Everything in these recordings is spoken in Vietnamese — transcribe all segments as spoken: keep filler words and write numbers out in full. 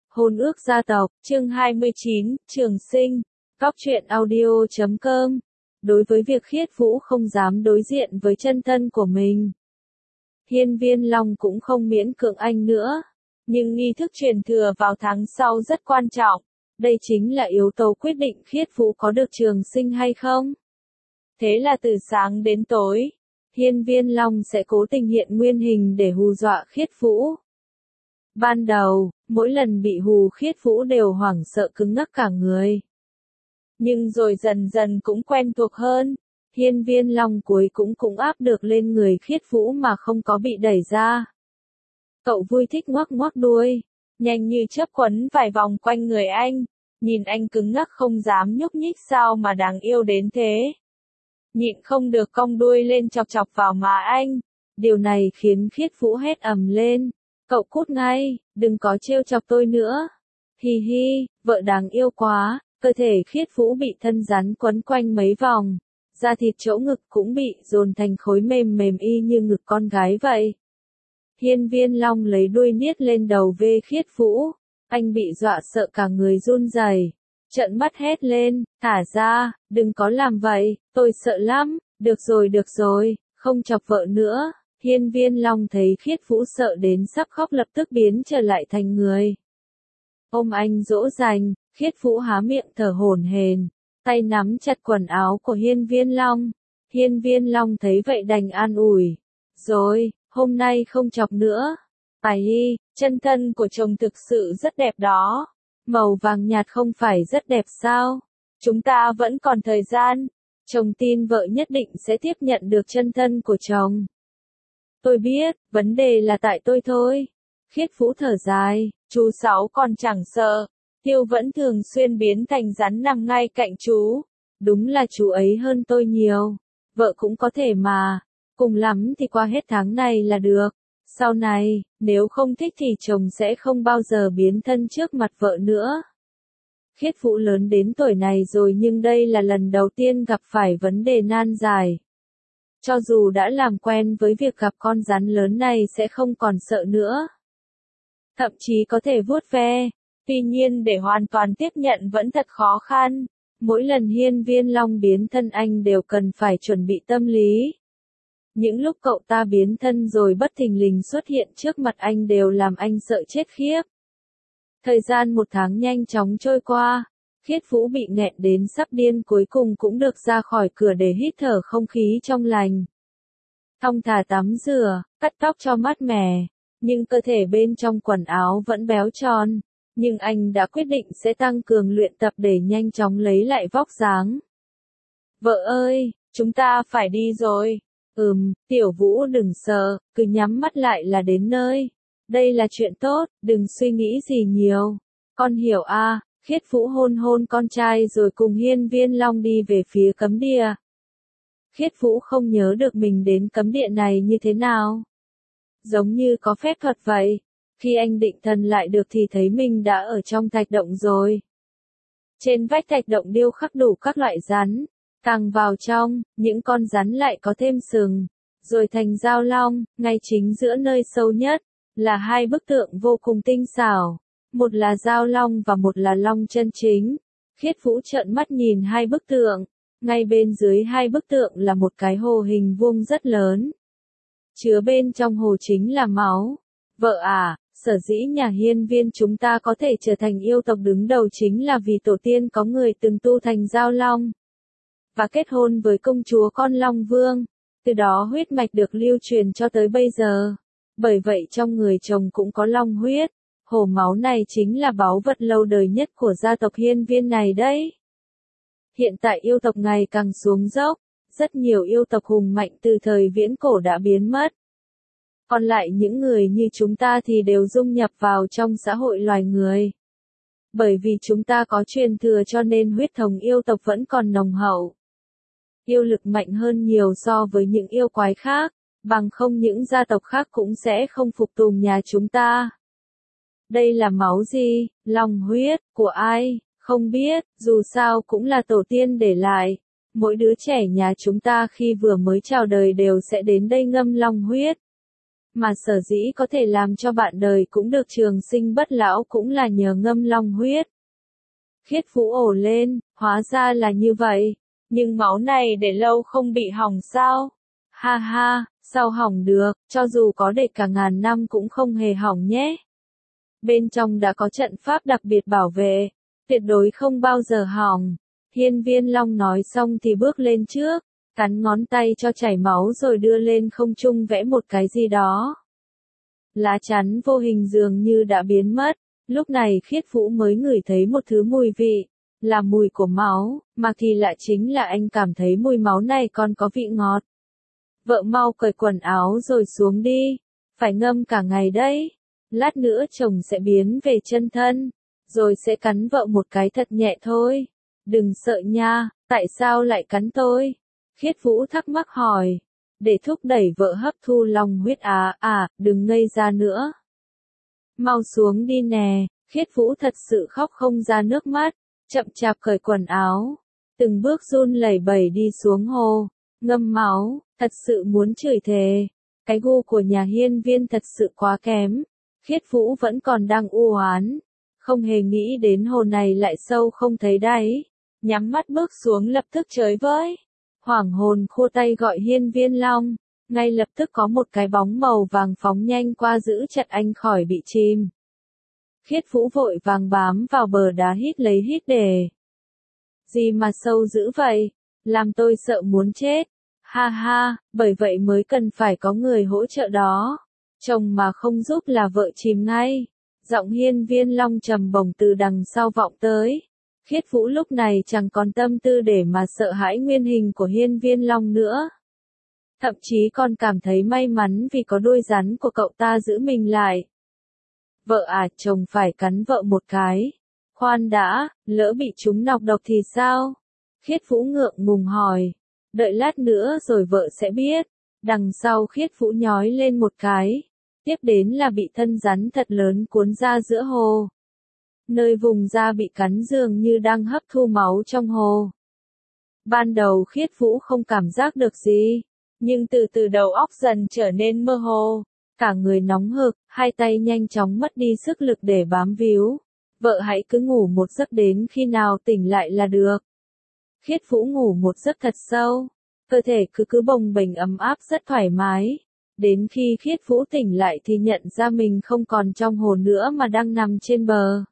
Hôn ước gia tộc, chương hai mươi chín, Trường Sinh, Góc truyện audio chấm com. Đối với việc Khiết Vũ không dám đối diện với chân thân của mình, Hiên Viên Long cũng không miễn cưỡng anh nữa. Nhưng nghi thức truyền thừa vào tháng sau rất quan trọng. Đây chính là yếu tố quyết định Khiết Vũ có được trường sinh hay không. Thế là từ sáng đến tối, Hiên Viên Long sẽ cố tình hiện nguyên hình để hù dọa Khiết Vũ. Ban đầu, mỗi lần bị hù Khiết Vũ đều hoảng sợ cứng ngắc cả người. Nhưng rồi dần dần cũng quen thuộc hơn, Hiên Viên Long cuối cũng cũng áp được lên người Khiết Vũ mà không có bị đẩy ra. Cậu vui thích ngoắc ngoắc đuôi, nhanh như chớp quấn vài vòng quanh người anh, nhìn anh cứng ngắc không dám nhúc nhích sao mà đáng yêu đến thế. Nhịn không được cong đuôi lên chọc chọc vào má anh, điều này khiến Khiết Vũ hét ầm lên. Cậu cút ngay, đừng có trêu chọc tôi nữa. Hi hi, vợ đáng yêu quá, cơ thể Khiết Vũ bị thân rắn quấn quanh mấy vòng. Da thịt chỗ ngực cũng bị dồn thành khối mềm mềm y như ngực con gái vậy. Hiên Viên Long lấy đuôi niết lên đầu vê Khiết Vũ. Anh bị dọa sợ cả người run rẩy, trợn mắt hét lên, thả ra, đừng có làm vậy, tôi sợ lắm, được rồi được rồi, không chọc vợ nữa. Hiên Viên Long thấy Khiết Vũ sợ đến sắp khóc lập tức biến trở lại thành người. Ôm anh dỗ dành, Khiết Vũ há miệng thở hổn hển, tay nắm chặt quần áo của Hiên Viên Long. Hiên Viên Long thấy vậy đành an ủi. Rồi, hôm nay không chọc nữa. Tài y, chân thân của chồng thực sự rất đẹp đó. Màu vàng nhạt không phải rất đẹp sao? Chúng ta vẫn còn thời gian. Chồng tin vợ nhất định sẽ tiếp nhận được chân thân của chồng. Tôi biết, vấn đề là tại tôi thôi. Khiết Vũ thở dài, chú Sáu còn chẳng sợ. Tiêu vẫn thường xuyên biến thành rắn nằm ngay cạnh chú. Đúng là chú ấy hơn tôi nhiều. Vợ cũng có thể mà. Cùng lắm thì qua hết tháng này là được. Sau này, nếu không thích thì chồng sẽ không bao giờ biến thân trước mặt vợ nữa. Khiết Vũ lớn đến tuổi này rồi nhưng đây là lần đầu tiên gặp phải vấn đề nan giải. Cho dù đã làm quen với việc gặp con rắn lớn này sẽ không còn sợ nữa. Thậm chí có thể vuốt ve. Tuy nhiên để hoàn toàn tiếp nhận vẫn thật khó khăn. Mỗi lần Hiên Viên Long biến thân anh đều cần phải chuẩn bị tâm lý. Những lúc cậu ta biến thân rồi bất thình lình xuất hiện trước mặt anh đều làm anh sợ chết khiếp. Thời gian một tháng nhanh chóng trôi qua. Khiết Vũ bị nghẹn đến sắp điên cuối cùng cũng được ra khỏi cửa để hít thở không khí trong lành. Thong thả tắm rửa, cắt tóc cho mát mẻ, nhưng cơ thể bên trong quần áo vẫn béo tròn. Nhưng anh đã quyết định sẽ tăng cường luyện tập để nhanh chóng lấy lại vóc dáng. Vợ ơi, chúng ta phải đi rồi. Ừm, Tiểu Vũ đừng sợ, cứ nhắm mắt lại là đến nơi. Đây là chuyện tốt, đừng suy nghĩ gì nhiều. Con hiểu à. Khiết Vũ hôn hôn con trai rồi cùng Hiên Viên Long đi về phía cấm địa. Khiết Vũ không nhớ được mình đến cấm địa này như thế nào. Giống như có phép thuật vậy. Khi anh định thần lại được thì thấy mình đã ở trong thạch động rồi. Trên vách thạch động điêu khắc đủ các loại rắn. Càng vào trong, những con rắn lại có thêm sừng. Rồi thành dao long, ngay chính giữa nơi sâu nhất, là hai bức tượng vô cùng tinh xảo. Một là dao long và một là long chân chính. Khiết Vũ trợn mắt nhìn hai bức tượng. Ngay bên dưới hai bức tượng là một cái hồ hình vuông rất lớn. Chứa bên trong hồ chính là máu. Vợ à, sở dĩ nhà Hiên Viên chúng ta có thể trở thành yêu tộc đứng đầu chính là vì tổ tiên có người từng tu thành dao long. Và kết hôn với công chúa con Long Vương. Từ đó huyết mạch được lưu truyền cho tới bây giờ. Bởi vậy trong người chồng cũng có long huyết. Hồ máu này chính là báu vật lâu đời nhất của gia tộc Hiên Viên này đấy. Hiện tại yêu tộc ngày càng xuống dốc, rất nhiều yêu tộc hùng mạnh từ thời viễn cổ đã biến mất. Còn lại những người như chúng ta thì đều dung nhập vào trong xã hội loài người. Bởi vì chúng ta có truyền thừa cho nên huyết thống yêu tộc vẫn còn nồng hậu. Yêu lực mạnh hơn nhiều so với những yêu quái khác, bằng không những gia tộc khác cũng sẽ không phục tùng nhà chúng ta. Đây là máu gì? Long huyết, của ai? Không biết, dù sao cũng là tổ tiên để lại. Mỗi đứa trẻ nhà chúng ta khi vừa mới chào đời đều sẽ đến đây ngâm long huyết. Mà sở dĩ có thể làm cho bạn đời cũng được trường sinh bất lão cũng là nhờ ngâm long huyết. Khiết Vũ ồ lên, hóa ra là như vậy. Nhưng máu này để lâu không bị hỏng sao? Ha ha, sao hỏng được, cho dù có để cả ngàn năm cũng không hề hỏng nhé. Bên trong đã có trận pháp đặc biệt bảo vệ, tuyệt đối không bao giờ hỏng. Hiên Viên Long nói xong thì bước lên trước, cắn ngón tay cho chảy máu rồi đưa lên không trung vẽ một cái gì đó. Lá chắn vô hình dường như đã biến mất, lúc này Khiết Vũ mới ngửi thấy một thứ mùi vị, là mùi của máu, mà kỳ lạ chính là anh cảm thấy mùi máu này còn có vị ngọt. Vợ mau cởi quần áo rồi xuống đi, phải ngâm cả ngày đấy, lát nữa chồng sẽ biến về chân thân, rồi sẽ cắn vợ một cái thật nhẹ thôi. Đừng sợ nha, tại sao lại cắn tôi? Khiết Vũ thắc mắc hỏi, để thúc đẩy vợ hấp thu long huyết à, à, đừng ngây ra nữa. Mau xuống đi nè, Khiết Vũ thật sự khóc không ra nước mắt, chậm chạp cởi quần áo, từng bước run lẩy bẩy đi xuống hồ, ngâm máu, thật sự muốn chửi thề. Cái gu của nhà Hiên Viên thật sự quá kém, Khiết Vũ vẫn còn đang u oán, không hề nghĩ đến hồ này lại sâu không thấy đáy, nhắm mắt bước xuống lập tức chới với. Hoảng hồn khua tay gọi Hiên Viên Long, ngay lập tức có một cái bóng màu vàng phóng nhanh qua giữ chặt anh khỏi bị chìm. Khiết Vũ vội vàng bám vào bờ đá hít lấy hít để. Gì mà sâu dữ vậy, làm tôi sợ muốn chết. Ha ha, bởi vậy mới cần phải có người hỗ trợ đó. Chồng mà không giúp là vợ chìm ngay. Giọng Hiên Viên Long trầm bổng từ đằng sau vọng tới. Khiết Vũ lúc này chẳng còn tâm tư để mà sợ hãi nguyên hình của Hiên Viên Long nữa. Thậm chí còn cảm thấy may mắn vì có đuôi rắn của cậu ta giữ mình lại. Vợ à, chồng phải cắn vợ một cái. Khoan đã, lỡ bị chúng nọc độc thì sao? Khiết Vũ ngượng ngùng hỏi. Đợi lát nữa rồi vợ sẽ biết. Đằng sau Khiết Vũ nhói lên một cái. Tiếp đến là bị thân rắn thật lớn cuốn ra giữa hồ. Nơi vùng da bị cắn dường như đang hấp thu máu trong hồ. Ban đầu Khiết Vũ không cảm giác được gì, nhưng từ từ đầu óc dần trở nên mơ hồ, cả người nóng hực, hai tay nhanh chóng mất đi sức lực để bám víu. Vợ hãy cứ ngủ một giấc đến khi nào tỉnh lại là được. Khiết Vũ ngủ một giấc thật sâu, cơ thể cứ cứ bồng bềnh ấm áp rất thoải mái. Đến khi Khiết Vũ tỉnh lại thì nhận ra mình không còn trong hồ nữa mà đang nằm trên bờ.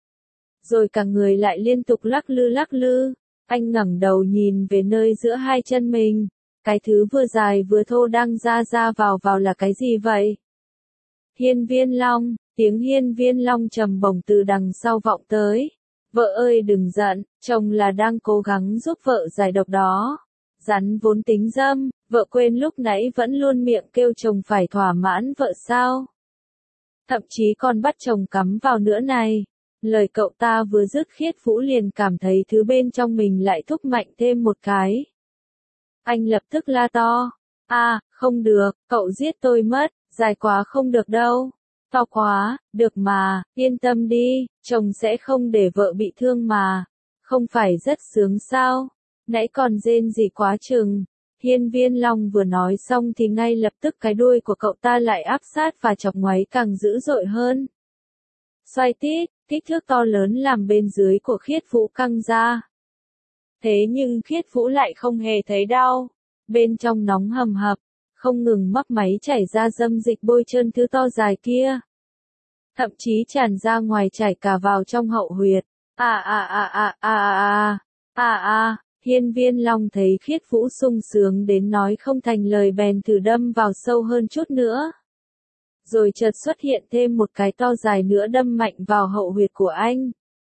Rồi cả người lại liên tục lắc lư lắc lư, anh ngẩng đầu nhìn về nơi giữa hai chân mình, cái thứ vừa dài vừa thô đang ra ra vào vào là cái gì vậy? Hiên Viên Long, tiếng Hiên Viên Long trầm bổng từ đằng sau vọng tới. Vợ ơi đừng giận, chồng là đang cố gắng giúp vợ giải độc đó. Rắn vốn tính dâm, vợ quên lúc nãy vẫn luôn miệng kêu chồng phải thỏa mãn vợ sao? Thậm chí còn bắt chồng cắm vào nữa này. Lời cậu ta vừa dứt Khiết Vũ liền cảm thấy thứ bên trong mình lại thúc mạnh thêm một cái. Anh lập tức la to. À, không được, cậu giết tôi mất, dài quá không được đâu. To quá, được mà, yên tâm đi, chồng sẽ không để vợ bị thương mà. Không phải rất sướng sao? Nãy còn rên gì quá chừng. Hiên Viên Long vừa nói xong thì ngay lập tức cái đuôi của cậu ta lại áp sát và chọc ngoáy càng dữ dội hơn. Xoay tít, kích thước to lớn làm bên dưới của Khiết Vũ căng ra. Thế nhưng Khiết Vũ lại không hề thấy đau. Bên trong nóng hầm hập, không ngừng mấp máy chảy ra dâm dịch bôi trơn thứ to dài kia. Thậm chí tràn ra ngoài chảy cả vào trong hậu huyệt. À à à à à à à à à, Hiên Viên Long thấy Khiết Vũ sung sướng đến nói không thành lời bèn thử đâm vào sâu hơn chút nữa. Rồi chợt xuất hiện thêm một cái to dài nữa đâm mạnh vào hậu huyệt của anh.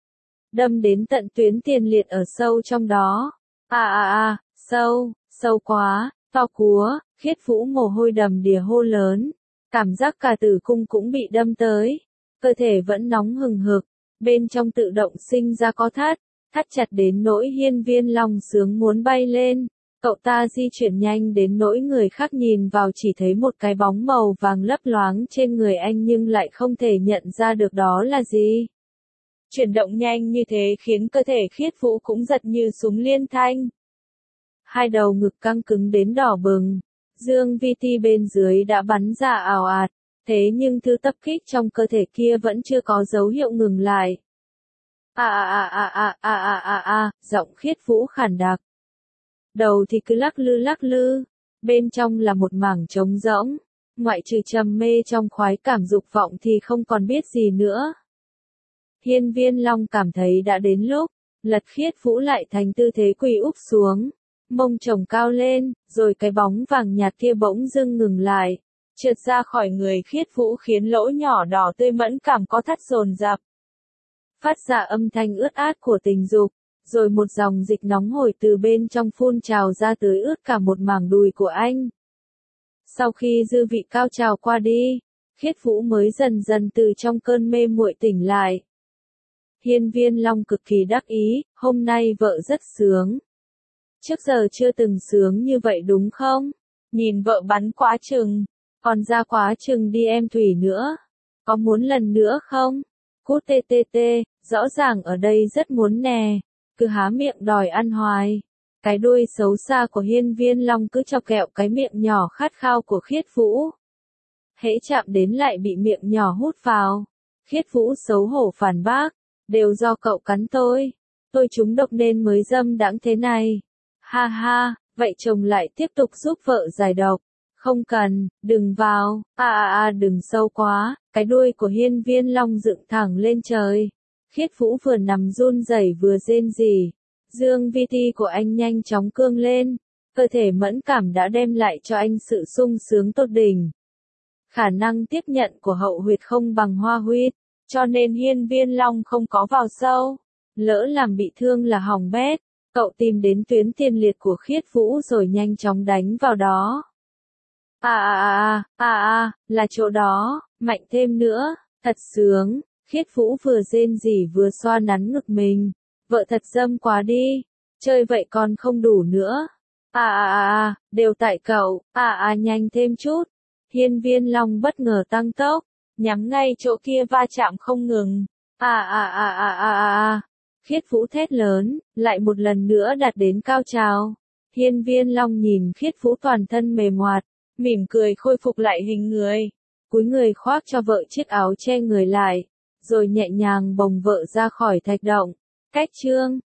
Đâm đến tận tuyến tiền liệt ở sâu trong đó. À à à, sâu, sâu quá, to cúa, Khiết Vũ mồ hôi đầm đìa hô lớn. Cảm giác cả tử cung cũng bị đâm tới. Cơ thể vẫn nóng hừng hực, bên trong tự động sinh ra có thắt, thắt chặt đến nỗi Hiên Viên Long sướng muốn bay lên. Cậu ta di chuyển nhanh đến nỗi người khác nhìn vào chỉ thấy một cái bóng màu vàng lấp loáng trên người anh nhưng lại không thể nhận ra được đó là gì. Chuyển động nhanh như thế khiến cơ thể Khiết Vũ cũng giật như súng liên thanh. Hai đầu ngực căng cứng đến đỏ bừng, Dương vi ti bên dưới đã bắn ra ào ạt, thế nhưng thứ tập kích trong cơ thể kia vẫn chưa có dấu hiệu ngừng lại. A a a a a a a a, giọng Khiết Vũ khản đặc. Đầu thì cứ lắc lư lắc lư, bên trong là một mảng trống rỗng, ngoại trừ trầm mê trong khoái cảm dục vọng thì không còn biết gì nữa. Hiên Viên Long cảm thấy đã đến lúc, lật Khiết Vũ lại thành tư thế quỳ úp xuống, mông chồng cao lên, rồi cái bóng vàng nhạt kia bỗng dưng ngừng lại, trượt ra khỏi người Khiết Vũ khiến lỗ nhỏ đỏ tươi mẫn cảm co thắt dồn dập. Phát ra âm thanh ướt át của tình dục, rồi một dòng dịch nóng hổi từ bên trong phun trào ra tưới ướt cả một mảng đùi của anh. Sau khi dư vị cao trào qua đi, Khiết Vũ mới dần dần từ trong cơn mê muội tỉnh lại. Hiên Viên Long cực kỳ đắc ý, hôm nay vợ rất sướng. Trước giờ chưa từng sướng như vậy đúng không? Nhìn vợ bắn quá chừng, còn ra quá chừng đi em Thủy nữa. Có muốn lần nữa không? Cút tê tê tê, rõ ràng ở đây rất muốn nè, cứ há miệng đòi ăn hoài. Cái đuôi xấu xa của Hiên Viên Long cứ chọc kẹo cái miệng nhỏ khát khao của Khiết Vũ. Hễ chạm đến lại bị miệng nhỏ hút vào. Khiết Vũ xấu hổ phản bác, đều do cậu cắn tôi. Tôi trúng độc nên mới dâm đãng thế này. Ha ha, vậy chồng lại tiếp tục giúp vợ giải độc. Không cần, đừng vào, a a a đừng sâu quá, cái đuôi của Hiên Viên Long dựng thẳng lên trời. Khiết Vũ vừa nằm run rẩy vừa rên rỉ. Dương vi ti của anh nhanh chóng cương lên, cơ thể mẫn cảm đã đem lại cho anh sự sung sướng tột đỉnh. Khả năng tiếp nhận của hậu huyệt không bằng hoa huyết, cho nên Hiên Viên Long không có vào sâu. Lỡ làm bị thương là hỏng bét, cậu tìm đến tuyến tiền liệt của Khiết Vũ rồi nhanh chóng đánh vào đó. À à à, à à, là chỗ đó, mạnh thêm nữa, thật sướng. Khiết Vũ vừa rên rỉ vừa xoa nắn ngực mình. Vợ thật dâm quá đi, chơi vậy còn không đủ nữa. À à à à, đều tại cậu, à à nhanh thêm chút. Hiên Viên Long bất ngờ tăng tốc, nhắm ngay chỗ kia va chạm không ngừng. À à à à à à à. Khiết Vũ thét lớn, lại một lần nữa đạt đến cao trào. Hiên Viên Long nhìn Khiết Vũ toàn thân mềm hoạt, mỉm cười khôi phục lại hình người, cúi người khoác cho vợ chiếc áo che người lại, rồi nhẹ nhàng bồng vợ ra khỏi thạch động. Cách chương